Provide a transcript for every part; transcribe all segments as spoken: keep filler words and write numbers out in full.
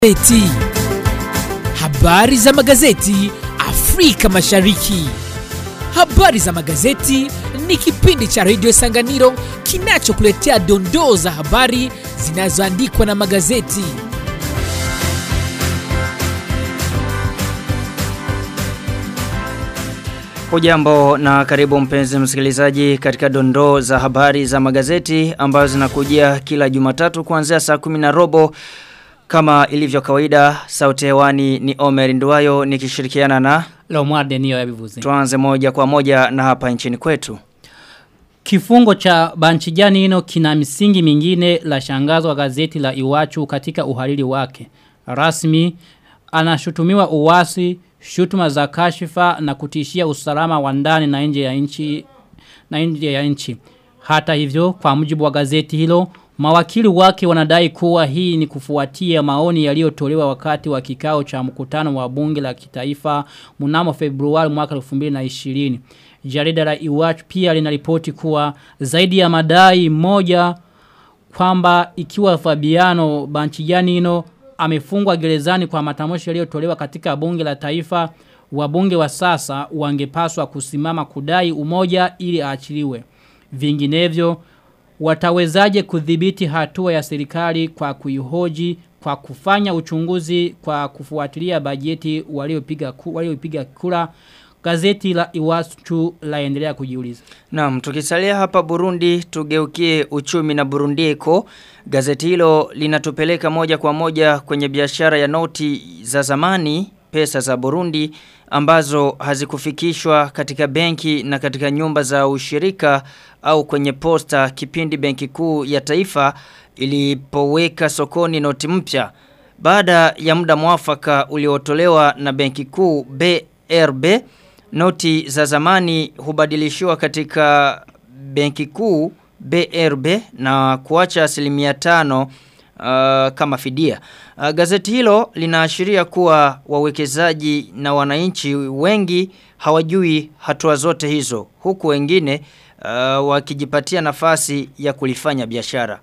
Eti. Habari za magazeti Afrika Mashariki. Habari za magazeti ni kipindi cha Radio Sanganiro kinachokuletea dondoo za habari zinazoandikwa na magazeti. Hujambo na karibu mpenzi msikilizaji katika dondoo za habari za magazeti ambazo zinakujia kila Jumatatu kuanzia saa kumi na robo. Kama ilivyo kawaida, sauti hewani ni Omer Nduwayo nikishirikiana na Lomwarde niyo ya bivuzi. Tuanze moja kwa moja na hapa nchini kwetu. Kifungo cha Banchijani ino kina misingi mingine la shangazo wa gazeti la Iwachu katika uhariri wake. Rasmi anashutumiwa uwasi, shutuma za kashifa na kutishia usalama wa ndani na nje ya nchi na nje ya nchi. Hata hivyo, kwa mujibu wa gazeti hilo, mawakili wake wanadai kuwa hii ni kufuatia maoni yaliyotolewa wakati wa kikao cha mkutano wa bunge la kitaifa mnamo Februari mwaka elfu mbili na ishirini. Jarida la Iwachu pia linaripoti kuwa zaidi ya madai moja kwamba ikiwa Fabiano Banchijanino amefungwa gerezani kwa matamshi yaliyotolewa katika bunge la taifa, wabunge wa sasa wangepaswa kusimama kudai umoja ili aachiliwe. Vinginevyo watawezaje kudhibiti hatua ya serikali kwa kuihoji, kwa kufanya uchunguzi, kwa kufuatilia bajeti waliopiga waliopiga kura? Gazeti la Iwachu laendelea kujiuliza. Naam, tukisalia hapa Burundi tugeukie uchumi na Burundiko. Gazeti hilo linatupeleka moja kwa moja kwenye biashara ya noti za zamani, pesa za Burundi ambazo hazikufikishwa katika benki na katika nyumba za ushirika au kwenye posta kipindi benki kuu ya taifa ilipoweka sokoni noti mpya. Baada ya muda mwafaka uliotolewa na benki kuu B R B, noti za zamani hubadilishiwa katika benki kuu B R B na kuacha asilimia tano uh, kama fidia. Uh, gazeti hilo linaashiria kuwa wawekezaji na wananchi wengi hawajui hatua zote hizo, huku wengine uh, wakijipatia nafasi ya kulifanya biashara.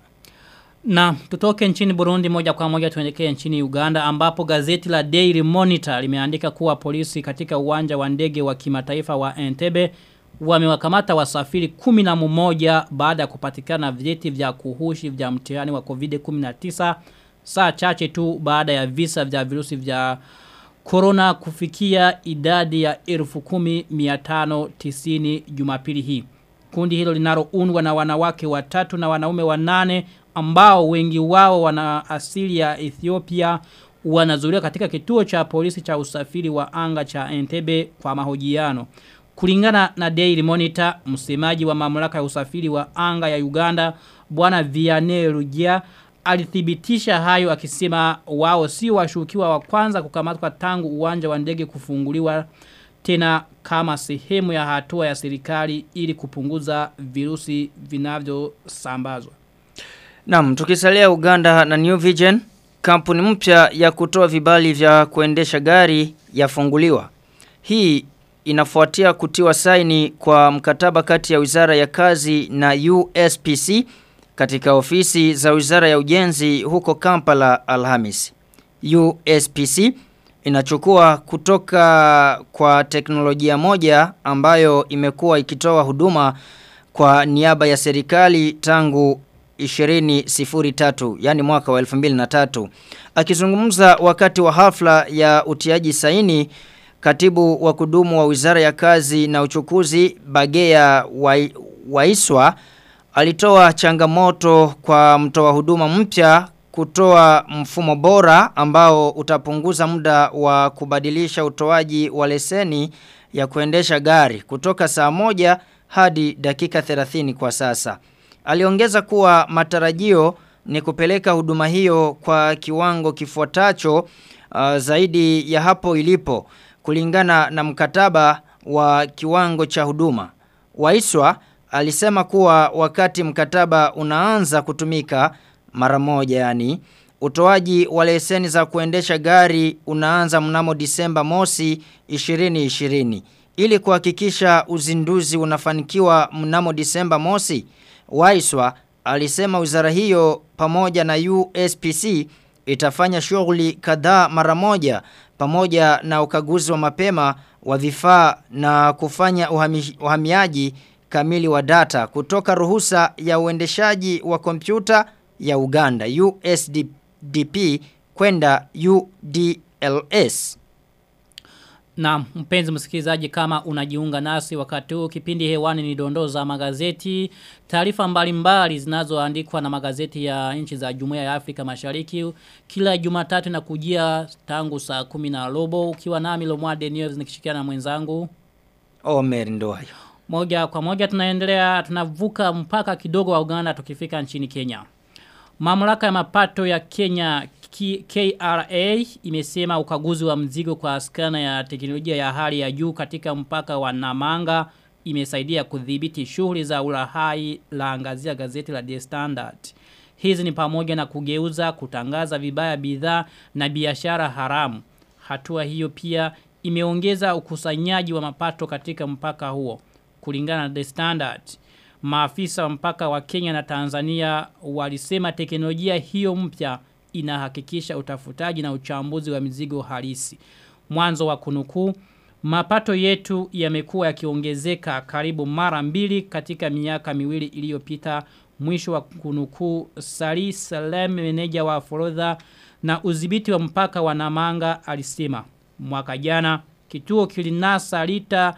Na tutoke nchini Burundi moja kwa moja tuelekee nchini Uganda ambapo gazeti la Daily Monitor limeandika kuwa polisi katika uwanja wa ndege wa kimataifa wa Entebbe wamewakamata wasafiri kumi na mmoja baada ya kupatikana vyeti vya kuhushi vya mtihani wa COVID kumi na tisa saa chache tu baada ya visa vya virusi vya corona kufikia idadi ya elfu kumi mia tano tisini Jumapili hii. Kundi hilo linaloundwa na wanawake watatu na wanaume wanane ambao wengi wao wana asili ya Ethiopia wanazuiliwa katika kituo cha polisi cha usafiri wa anga cha Entebbe kwa mahojiano. Kulingana na Daily Monitor, msemaji wa mamlaka ya usafiri wa anga ya Uganda, Bwana Vianney Rugia, alithibitisha hayo akisema wao si washukiwa wa kwanza kukamatwa tangu uwanja wa ndege kufunguliwa tena kama sehemu ya hatua ya serikali ili kupunguza virusi vinavyosambazwa. Naam, tukisalia Uganda na New Vision, kampuni mpya ya kutoa vibali vya kuendesha gari yafunguliwa. Hii inafuatia kutiwa saini kwa mkataba kati ya Wizara ya Kazi na U S P C katika ofisi za Wizara ya Ujenzi huko Kampala Alhamisi. U S P C inachukua kutoka kwa teknolojia moja ambayo imekuwa ikitoa huduma kwa niaba ya serikali tangu ishirini sifuri tatu, yani mwaka wa elfu mbili na tatu. Akizungumza wakati wa hafla ya utiaji saini, katibu wa kudumu wa Wizara ya Kazi na Uchukuzi Bagea Waiswa alitoa changamoto kwa mtoa huduma mpya kutoa mfumo bora ambao utapunguza muda wa kubadilisha utoaji wa leseni ya kuendesha gari kutoka saa moja hadi dakika thelathini kwa sasa. Aliongeza kuwa matarajio ni kupeleka huduma hiyo kwa kiwango kifuatacho uh, zaidi ya hapo ilipo kulingana na mkataba wa kiwango cha huduma. Waiswa alisema kuwa wakati mkataba unaanza kutumika mara moja, yani utoaji wa leseni za kuendesha gari unaanza mnamo Disemba mosi ishirini ishirini. Ili kuhakikisha uzinduzi unafanikiwa mnamo Disemba mosi, Waiswa alisema wizara hiyo pamoja na U S P C itafanya shughuli kadhaa mara moja pamoja na ukaguzi wa mapema wa vifaa na kufanya uhami, uhamiaji kamili wa data kutoka ruhusa ya uendeshaji wa kompyuta ya Uganda U S D P kwenda U D L S. Na mpenzi msikilizaji, kama unajiunga nasi wakati huu, kipindi hewani ni dondoo za magazeti, taarifa mbalimbali zinazoandikwa na magazeti ya nchi za Jumuiya ya Afrika Mashariki kila Jumatatu na kujia tangu saa kumi na robo, ukiwa nami Lomwade News nikishikiana na mwenzangu Omer Ndoayo. Moja kwa moja tunaendelea, tunavuka mpaka kidogo wa Uganda tukifika nchini Kenya. Mamlaka ya mapato ya Kenya K R A imesema ukaguzi wa mzigo kwa skana ya teknolojia ya hali ya juu katika mpaka wa Namanga imesaidia kudhibiti shughuli za ulahai, la angazia gazeti la The Standard. Hizi ni pamoja na kugeuza, kutangaza vibaya bidhaa na biashara haramu. Hatua hiyo pia imeongeza ukusanyaji wa mapato katika mpaka huo. Kulingana na The Standard, maafisa wa mpaka wa Kenya na Tanzania walisema teknolojia hiyo mpya inahakikisha utafutaji na uchambuzi wa mizigo halisi. Mwanzo wa kunukuu, mapato yetu yamekuwa yakiongezeka karibu mara mbili katika miaka miwili iliyopita, mwisho wa kunukuu. Sali Salem, meneja wa forodha na udhibiti wa mpaka wa Namanga, alisema mwaka jana kituo kilinasa lita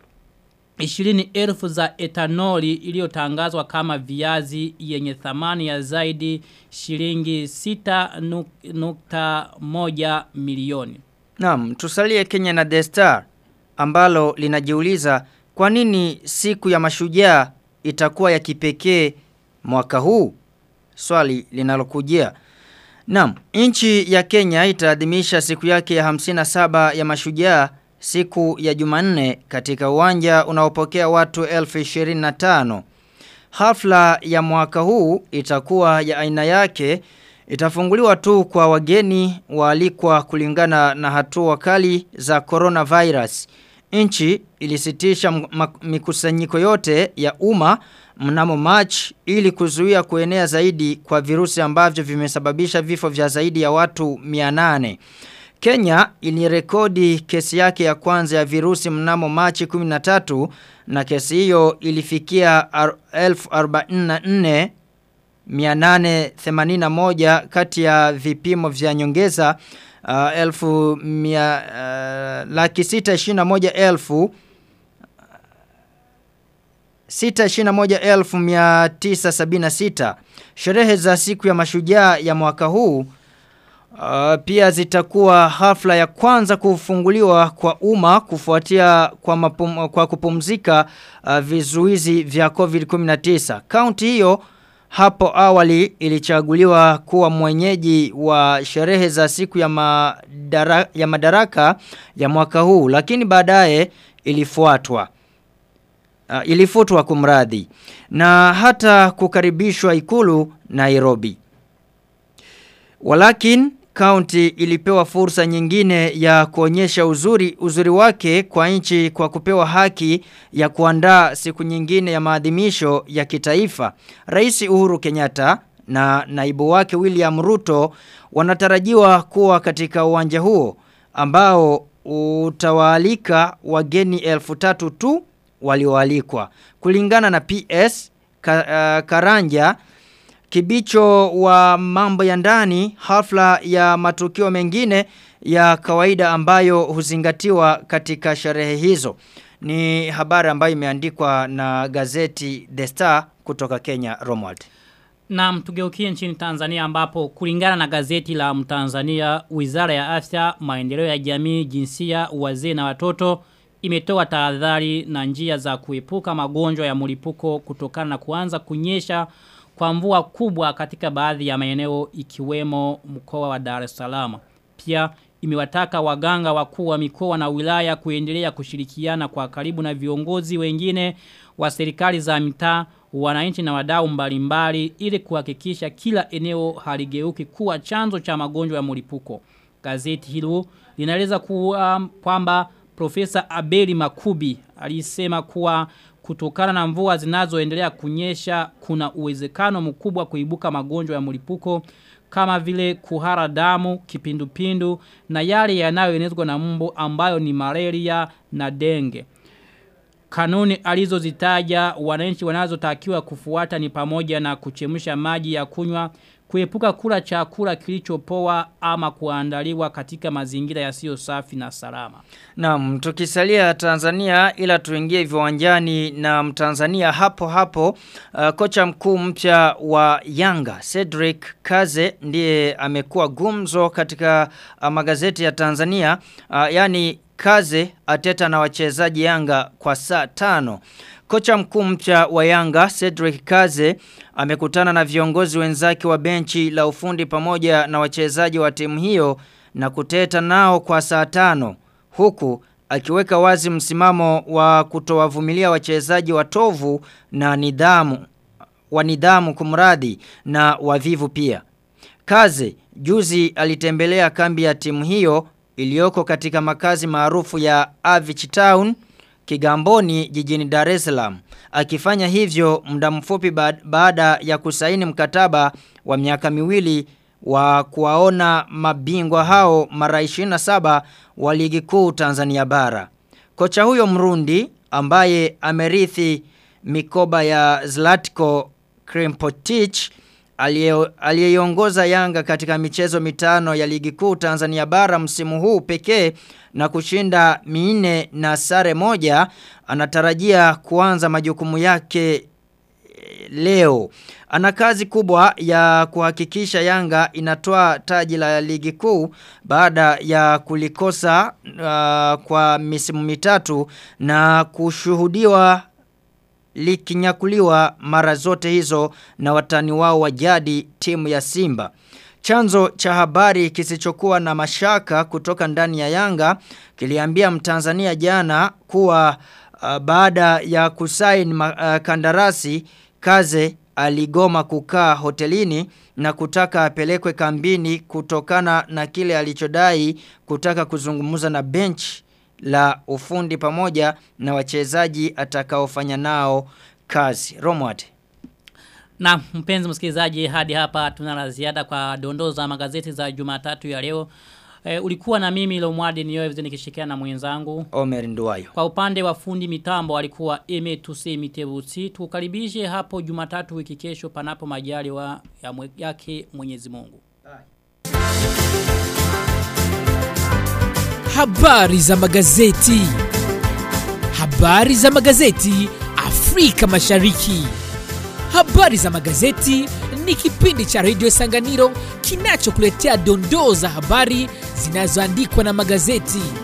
ishirini elfu za etanoli iliyotangazwa kama viazi yenye thamani ya zaidi shilingi sita nukta moja milioni. Naam, tusalie Kenya na The Star ambalo linajiuliza kwa nini siku ya mashujaa itakuwa ya kipekee mwaka huu? Swali linalokujia. Naam, nchi ya Kenya itaadhimisha siku yake ya hamsini na saba ya mashujaa siku ya Jumanne katika uwanja unaopokea watu elfu ishirini na tano. Hafla ya mwaka huu itakuwa ya aina yake, itafunguliwa tu kwa wageni waalikwa kulingana na hatua kali za coronavirus. Nchi ilisitisha mikusanyiko yote ya umma mnamo March ili kuzuia kuenea zaidi kwa virusi ambavyo vimesababisha vifo vya zaidi ya watu mia nane. Kenya ilirekodi kesi yake ya kwanza ya virusi mnamo Machi kumi na tatu na kesi hiyo ilifikia elfu arobaini na nne mia nane themanini na moja kati ya vipimo vya nyongeza uh, elfu mia, uh, laki sita ishirini na moja elfu sita ishirini na moja elfu mia tisa sabini na sita. Sherehe za siku ya mashujaa ya mwaka huu Uh, pia zitakuwa hafla ya kwanza kufunguliwa kwa umma kufuatia kwa, mapum, kwa kupumzika uh, vizuizi vya COVID kumi na tisa. Kaunti hiyo hapo awali ilichaguliwa kuwa mwenyeji wa sherehe za siku ya, madara, ya madaraka ya mwaka huu, lakini baadaye ilifuatwa. Uh, ilifutwa kumradhi na hata kukaribishwa Ikulu Nairobi. Walakin kaunti ilipewa fursa nyingine ya kuonyesha uzuri uzuri wake kwa nchi kwa kupewa haki ya kuandaa siku nyingine ya maadhimisho ya kitaifa. Rais Uhuru Kenyatta na naibu wake William Ruto wanatarajiwa kuwa katika uwanja huo ambao utawaalika wageni elfu tatu tu walioalikwa. Kulingana na P S Karanja Kibicho wa mambo ya ndani, hafla ya matukio mengine ya kawaida ambayo huzingatiwa katika sherehe hizo. Ni habari ambayo imeandikwa na gazeti The Star kutoka Kenya, Romwald. Na mtugeukie nchini Tanzania ambapo kulingana na gazeti la Mtanzania, Wizara ya Afya, Maendeleo ya Jamii, Jinsia, Wazee na Watoto imetoa tahadhari na njia za kuepuka magonjwa ya mlipuko kutokana na kuanza kunyesha kwa mvua kubwa katika baadhi ya maeneo ikiwemo mkoa wa Dar es Salaam. Pia imewataka waganga wakuu wa mikoa na wilaya kuendelea kushirikiana kwa karibu na viongozi wengine wa serikali za mitaa, wananchi na wadau mbalimbali ili kuhakikisha kila eneo haligeuki kuwa chanzo cha magonjwa ya mlipuko. Gazeti hilo linaeleza kuwa kwamba Profesa Abeli Makubi alisema kuwa kutokana na mvua zinazoendelea kunyesha kuna uwezekano mkubwa kuibuka magonjwa ya mlipuko kama vile kuhara damu, kipindupindu na yale yanayoenezwa na mbu ambayo ni malaria na denge. Kanuni alizozitaja wananchi wanazotakiwa kufuata ni pamoja na kuchemsha maji ya kunywa, kuepuka kula chakula kilichopoa ama kuandaliwa katika mazingira yasiyo safi na salama. Naam, tukisalia Tanzania ila tuingie viwanjani na Mtanzania hapo hapo. Uh, kocha mkuu mpya wa Yanga Cedric Kaze ndiye amekuwa gumzo katika uh, magazeti ya Tanzania. Uh, yani Kaze ateta na wachezaji Yanga kwa saa tano. Kocha mkuu mpya wa Yanga Cedric Kaze amekutana na viongozi wenzake wa benchi la ufundi pamoja na wachezaji wa timu hiyo na kuteta nao kwa saa tano, huku akiweka wazi msimamo wa kutowavumilia wachezaji watovu na nidhamu wa nidhamu kumradhi na wavivu pia. Kaze juzi alitembelea kambi ya timu hiyo iliyoko katika makazi maarufu ya Avich Town Kigamboni jijini Dar es Salaam, akifanya hivyo muda mfupi baada ya kusaini mkataba wa miaka miwili wa kuwaona mabingwa hao mara ishirini na saba wa ligi kuu Tanzania bara. Kocha huyo Mrundi ambaye amerithi mikoba ya Zlatko Krempotic aliyeongoza Yanga katika michezo mitano ya ligi kuu Tanzania bara msimu huu pekee na kushinda minne na sare moja, anatarajia kuanza majukumu yake leo. Ana kazi kubwa ya kuhakikisha Yanga inatoa taji la ligi kuu baada ya kulikosa uh, kwa misimu mitatu na kushuhudiwa likinyakuliwa mara zote hizo na watani wao wa jadi timu ya Simba. Chanzo cha habari kisichokuwa na mashaka kutoka ndani ya Yanga kiliambia Mtanzania jana kuwa uh, baada ya kusaini uh, kandarasi Kaze aligoma kukaa hotelini na kutaka apelekwe kambini kutokana na kile alichodai kutaka kuzungumza na bench la ufundi pamoja na wachezaji atakaofanya nao kazi. Romwate. Na mpenzi msikilizaji, hadi hapa tunala ziada kwa dondoo za magazeti za Jumatatu ya leo. E, ulikuwa na mimi Lomwadi Niyoevze nikishikiana na mwenzangu Omer Nduwayo. Kwa upande wa fundi mitambo alikuwa Eme Tuse Mitebusi. Tukaribishe hapo Jumatatu wiki kesho panapo majaliwa ya mwe, yake Mwenyezi Mungu. Habari za magazeti. Habari za magazeti Afrika Mashariki. Habari za magazeti ni kipindi cha Radio Sanganiro kinachokuletea dondoo za habari zinazoandikwa na magazeti.